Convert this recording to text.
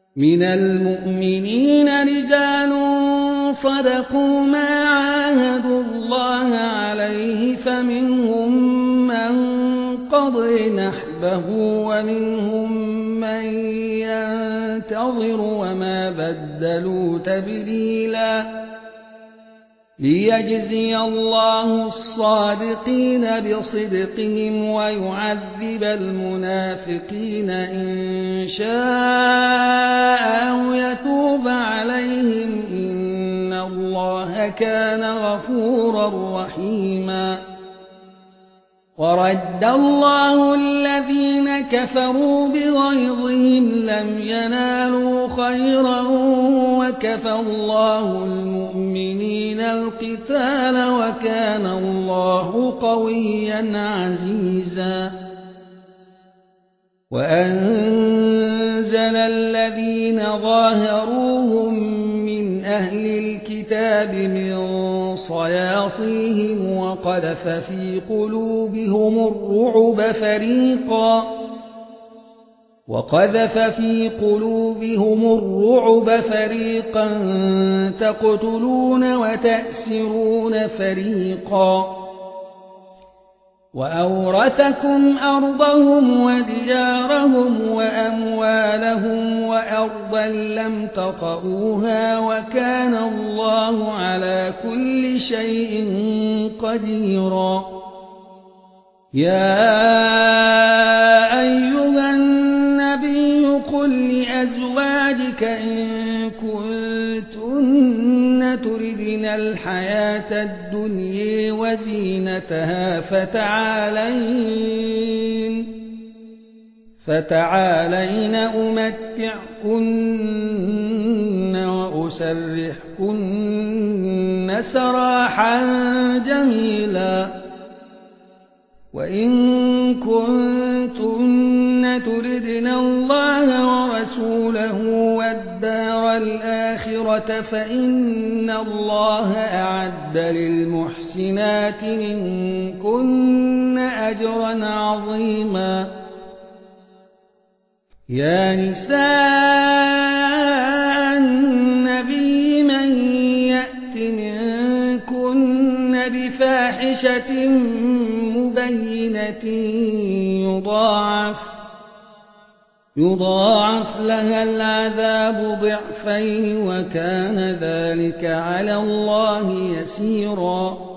من المؤمنين رجال صدقوا ما عاهدوا الله عليه فمنهم من قضى نحبه ومنهم من ينتظر وما بدلوا تبديلا ليجزي الله الصادقين بصدقهم ويعذب المنافقين إن شاء أو يتوب عليهم إن الله كان غفورا رحيما ورد الله الذين كفروا بغيظهم لم ينالوا خيرا وكفى الله المؤمنين القتال وكان الله قويا عزيزا وأنزل الذين ظاهروهم من أهل الكتاب من صياصيهم وقذف في قلوبهم الرعب فريقا تقتلون وتأسرون فريقا وأورثكم أرضهم وديارهم وأموالهم وأرضا لم تطئوها وكان الله على كل شيء قديرا يا أيها النبي قل لأزواجك إن كنتن تردن الحياة الدنيا وزينتها فتعالين أمتعكن وأسرحكن سراحا جميلا وإن كنتن تردن الله ورسوله والدار الآخرة فإن الله أعد للمحسنات منكن أجرا عظيما يا نساء النبي من يأت منكن بفاحشة مبينة يضاعف لها العذاب ضعفين وكان ذلك على الله يسيرا